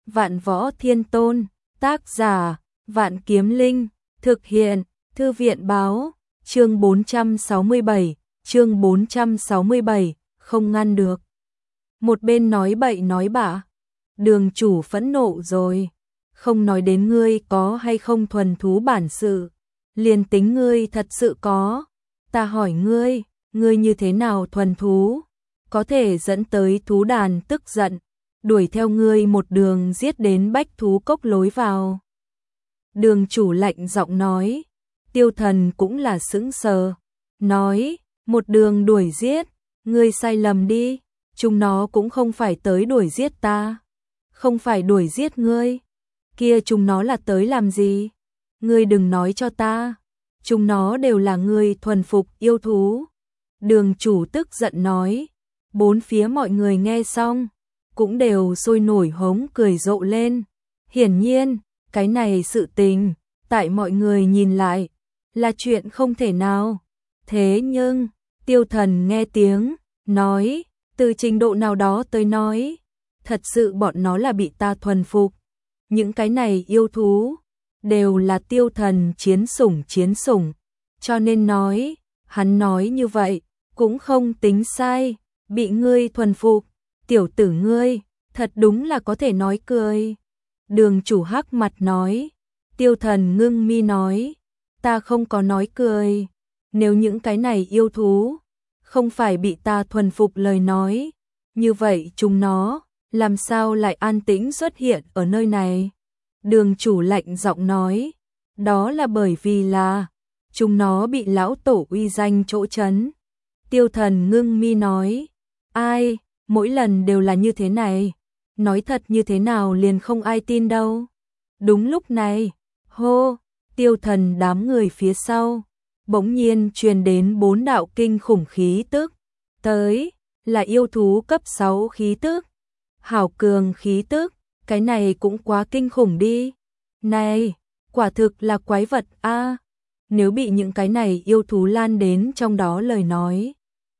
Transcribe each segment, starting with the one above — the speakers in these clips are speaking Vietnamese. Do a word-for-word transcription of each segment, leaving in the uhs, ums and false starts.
Vạn Võ Thiên Tôn, tác giả, Vạn Kiếm Linh, thực hiện, Thư viện báo, chương bốn trăm sáu mươi bảy, chương bốn trăm sáu mươi bảy, không ngăn được. Một bên nói bậy nói bạ, Đường chủ phẫn nộ rồi, không nói đến ngươi có hay không thuần thú bản sự, liền tính ngươi thật sự có, ta hỏi ngươi, ngươi như thế nào thuần thú, có thể dẫn tới thú đàn tức giận, đuổi theo ngươi một đường giết đến bách thú cốc lối vào. Đường chủ lạnh giọng nói, Tiêu Thần cũng là sững sờ, nói, một đường đuổi giết, ngươi sai lầm đi, chúng nó cũng không phải tới đuổi giết ta, không phải đuổi giết ngươi, kia chúng nó là tới làm gì? Ngươi đừng nói cho ta, chúng nó đều là ngươi thuần phục yêu thú. Đường chủ tức giận nói, bốn phía mọi người nghe xong, cũng đều sôi nổi hống cười rộ lên. Hiển nhiên, cái này sự tình, tại mọi người nhìn lại, là chuyện không thể nào. Thế nhưng, Tiêu Thần nghe tiếng, nói, từ trình độ nào đó tới nói, thật sự bọn nó là bị ta thuần phục. Những cái này yêu thú, đều là Tiêu Thần chiến sủng chiến sủng, cho nên nói, hắn nói như vậy, cũng không tính sai, bị ngươi thuần phục, tiểu tử ngươi, thật đúng là có thể nói cười. Đường chủ hắc mặt nói, Tiêu Thần ngưng mi nói, ta không có nói cười, nếu những cái này yêu thú, không phải bị ta thuần phục lời nói, như vậy chúng nó, làm sao lại an tĩnh xuất hiện ở nơi này? Đường chủ lạnh giọng nói, đó là bởi vì là, chúng nó bị lão tổ uy danh chỗ trấn. Tiêu Thần ngưng mi nói, ai, mỗi lần đều là như thế này, nói thật như thế nào liền không ai tin đâu. Đúng lúc này, hô, Tiêu Thần đám người phía sau, bỗng nhiên truyền đến bốn đạo kinh khủng khí tức, tới, là yêu thú cấp sáu khí tức, hảo cường khí tức, cái này cũng quá kinh khủng đi. Này, quả thực là quái vật a, nếu bị những cái này yêu thú lan đến trong đó lời nói,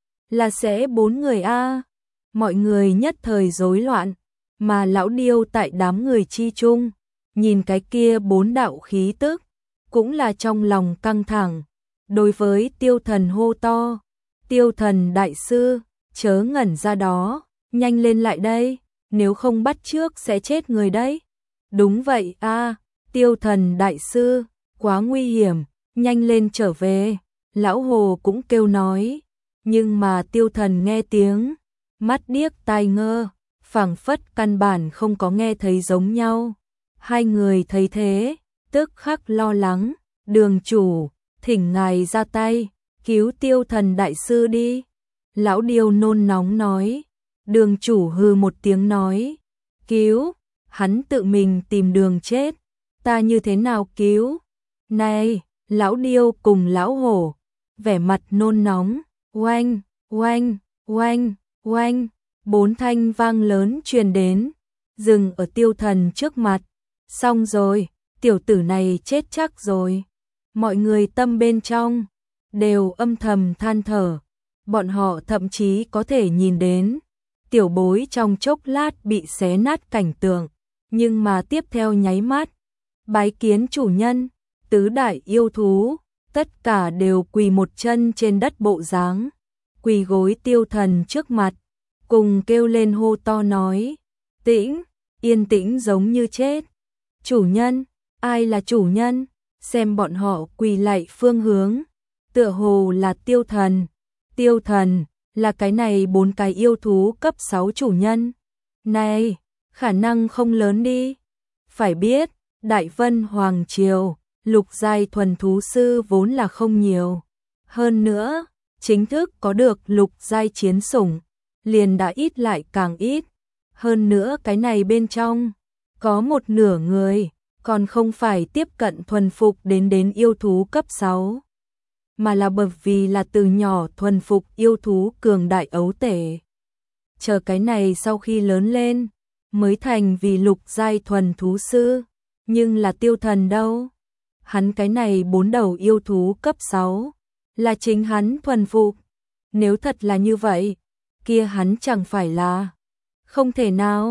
là sẽ bốn người a. Mọi người nhất thời rối loạn, mà lão điêu tại đám người chi chung, nhìn cái kia bốn đạo khí tức, cũng là trong lòng căng thẳng. Đối với Tiêu Thần hô to, Tiêu Thần đại sư, chớ ngẩn ra đó, nhanh lên lại đây, nếu không bắt trước sẽ chết người đấy. Đúng vậy a, Tiêu Thần đại sư, quá nguy hiểm, nhanh lên trở về. Lão Hồ cũng kêu nói, nhưng mà Tiêu Thần nghe tiếng, mắt điếc tai ngơ, phảng phất căn bản không có nghe thấy giống nhau. Hai người thấy thế, tức khắc lo lắng, đường chủ, thỉnh ngài ra tay, cứu Tiêu Thần đại sư đi. Lão điêu nôn nóng nói, đường chủ hừ một tiếng nói, cứu, hắn tự mình tìm đường chết, ta như thế nào cứu? Này, lão điêu cùng lão hổ, vẻ mặt nôn nóng, oanh, oanh, oanh, oanh, bốn thanh vang lớn truyền đến, dừng ở Tiêu Thần trước mặt. Xong rồi, tiểu tử này chết chắc rồi. Mọi người tâm bên trong, đều âm thầm than thở, bọn họ thậm chí có thể nhìn đến, tiểu bối trong chốc lát bị xé nát cảnh tượng, nhưng mà tiếp theo nháy mắt, bái kiến chủ nhân, tứ đại yêu thú, tất cả đều quỳ một chân trên đất bộ dáng, quỳ gối Tiêu Thần trước mặt, cùng kêu lên hô to nói, tĩnh, yên tĩnh giống như chết. Chủ nhân, ai là chủ nhân? Xem bọn họ quỳ lạy phương hướng, tựa hồ là Tiêu Thần. Tiêu Thần là cái này bốn cái yêu thú cấp sáu chủ nhân. Này, khả năng không lớn đi. Phải biết, Đại Vân Hoàng Triều, lục giai thuần thú sư vốn là không nhiều. Hơn nữa, chính thức có được lục giai chiến sủng, liền đã ít lại càng ít. Hơn nữa cái này bên trong, có một nửa người, còn không phải tiếp cận thuần phục đến đến yêu thú cấp sáu, mà là bởi vì là từ nhỏ thuần phục yêu thú cường đại ấu tể. Chờ cái này sau khi lớn lên, mới thành vì lục giai thuần thú sư, nhưng là Tiêu Thần đâu? Hắn cái này bốn đầu yêu thú cấp sáu, là chính hắn thuần phục. Nếu thật là như vậy, kia hắn chẳng phải là... Không thể nào,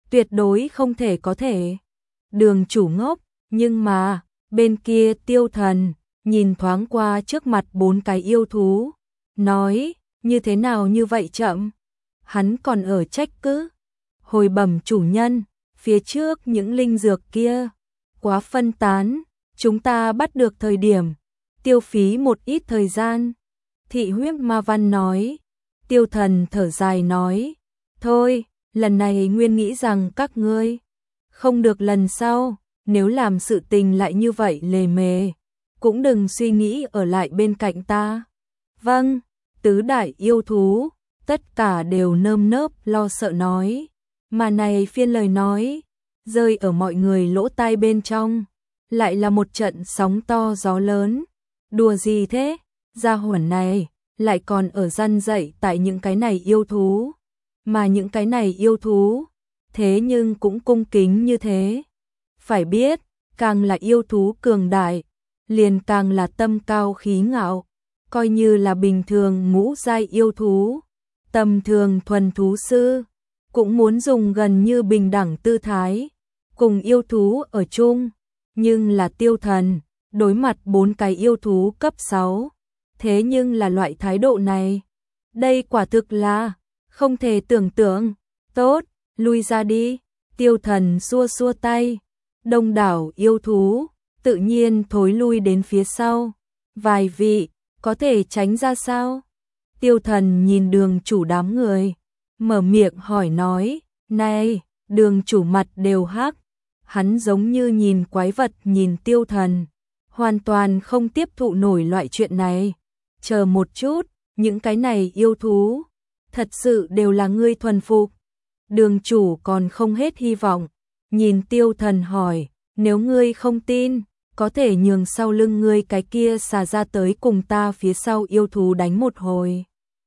tuyệt đối không thể có thể. Đường chủ ngốc, nhưng mà, bên kia Tiêu Thần, nhìn thoáng qua trước mặt bốn cái yêu thú, nói, như thế nào như vậy chậm? Hắn còn ở trách cứ. Hồi bẩm chủ nhân, phía trước những linh dược kia, quá phân tán, chúng ta bắt được thời điểm, tiêu phí một ít thời gian. Thị huyết ma văn nói. Tiêu Thần thở dài nói, thôi, lần này nguyên nghĩ rằng các ngươi, không được lần sau, nếu làm sự tình lại như vậy lề mề, cũng đừng suy nghĩ ở lại bên cạnh ta. Vâng, tứ đại yêu thú, tất cả đều nơm nớp lo sợ nói, mà này phiên lời nói, rơi ở mọi người lỗ tai bên trong, lại là một trận sóng to gió lớn. Đùa gì thế, gia hỏa này, lại còn ở răn dậy tại những cái này yêu thú, mà những cái này yêu thú, thế nhưng cũng cung kính như thế. Phải biết, càng là yêu thú cường đại, liền càng là tâm cao khí ngạo, coi như là bình thường ngũ giai yêu thú, tầm thường thuần thú sư, cũng muốn dùng gần như bình đẳng tư thái, cùng yêu thú ở chung, nhưng là Tiêu Thần, đối mặt bốn cái yêu thú cấp sáu, thế nhưng là loại thái độ này, đây quả thực là không thể tưởng tượng. Tốt, lui ra đi. Tiêu Thần xua xua tay, đông đảo yêu thú tự nhiên thối lui đến phía sau. Vài vị, có thể tránh ra sao? Tiêu Thần nhìn đường chủ đám người, mở miệng hỏi nói, này, đường chủ mặt đều hắc, hắn giống như nhìn quái vật nhìn Tiêu Thần, hoàn toàn không tiếp thụ nổi loại chuyện này. Chờ một chút, những cái này yêu thú, thật sự đều là ngươi thuần phục. Đường chủ còn không hết hy vọng, nhìn Tiêu Thần hỏi, nếu ngươi không tin, có thể nhường sau lưng ngươi cái kia xà ra tới cùng ta phía sau yêu thú đánh một hồi.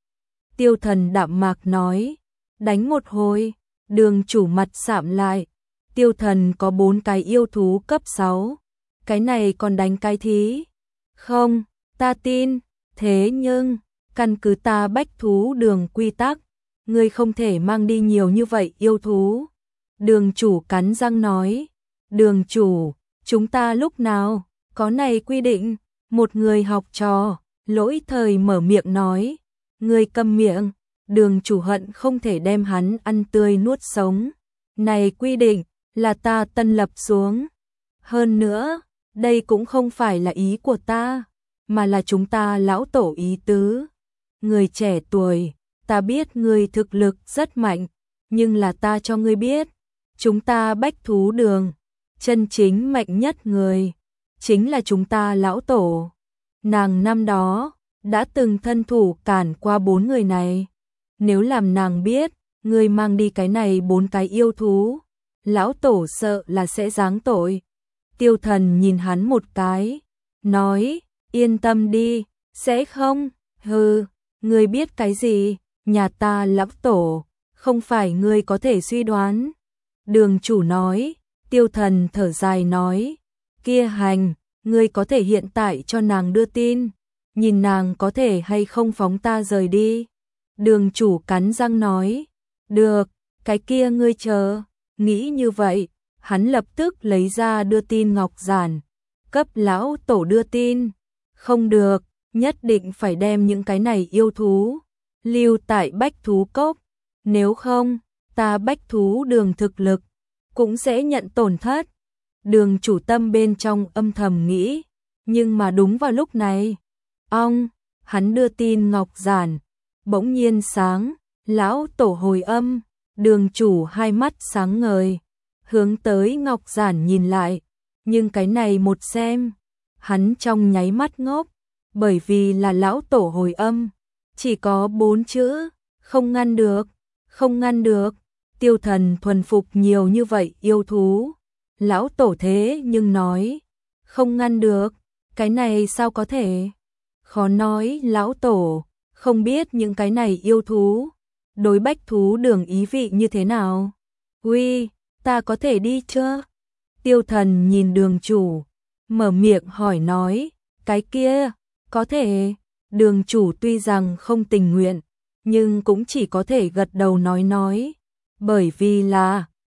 Tiêu Thần đạm mạc nói, đánh một hồi. Đường chủ mặt sạm lại, Tiêu Thần có bốn cái yêu thú cấp sáu, cái này còn đánh cái thí? Không, ta tin, thế nhưng, căn cứ ta bách thú đường quy tắc, ngươi không thể mang đi nhiều như vậy yêu thú. Đường chủ cắn răng nói, đường chủ, chúng ta lúc nào có này quy định? Một người học trò, lỗi thời mở miệng nói, ngươi câm miệng. Đường chủ hận không thể đem hắn ăn tươi nuốt sống. Này quy định, là ta tân lập xuống. Hơn nữa, đây cũng không phải là ý của ta, mà là chúng ta lão tổ ý tứ. Người trẻ tuổi, ta biết ngươi thực lực rất mạnh, nhưng là ta cho ngươi biết, chúng ta bách thú đường, chân chính mạnh nhất người, chính là chúng ta lão tổ. Nàng năm đó, đã từng thân thủ cản qua bốn người này. Nếu làm nàng biết, ngươi mang đi cái này bốn cái yêu thú, lão tổ sợ là sẽ giáng tội. Tiêu Thần nhìn hắn một cái, nói, yên tâm đi, sẽ không, hừ, ngươi biết cái gì, nhà ta lão tổ, không phải ngươi có thể suy đoán. Đường chủ nói, Tiêu Thần thở dài nói, kia hành, ngươi có thể hiện tại cho nàng đưa tin, nhìn nàng có thể hay không phóng ta rời đi. Đường chủ cắn răng nói, được, cái kia ngươi chờ. Nghĩ như vậy, hắn lập tức lấy ra đưa tin ngọc giản, cấp lão tổ đưa tin. Không được, nhất định phải đem những cái này yêu thú lưu tại bách thú cốc, nếu không, ta bách thú đường thực lực cũng sẽ nhận tổn thất. Đường chủ tâm bên trong âm thầm nghĩ, nhưng mà đúng vào lúc này, ong, hắn đưa tin ngọc giản, bỗng nhiên sáng, lão tổ hồi âm. Đường chủ hai mắt sáng ngời, hướng tới ngọc giản nhìn lại, nhưng cái này một xem, hắn trong nháy mắt ngốc, bởi vì là lão tổ hồi âm, chỉ có bốn chữ, không ngăn được, không ngăn được. Tiêu Thần thuần phục nhiều như vậy yêu thú, lão tổ thế nhưng nói, không ngăn được, cái này sao có thể? Khó nói lão tổ không biết những cái này yêu thú đối bách thú đường ý vị như thế nào. Uy, ta có thể đi chưa? Tiêu Thần nhìn đường chủ, mở miệng hỏi nói, cái kia, có thể. Đường chủ tuy rằng không tình nguyện, nhưng cũng chỉ có thể gật đầu nói nói, bởi vì là,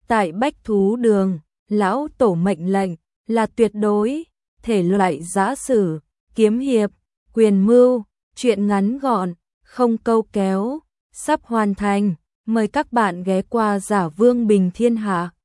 Tại Bách Thú Đường, lão tổ mệnh lệnh là tuyệt đối, thể loại giã sử, kiếm hiệp, quyền mưu, truyện ngắn gọn, không câu kéo, sắp hoàn thành, mời các bạn ghé qua Giả Vương Bình Thiên Hạ.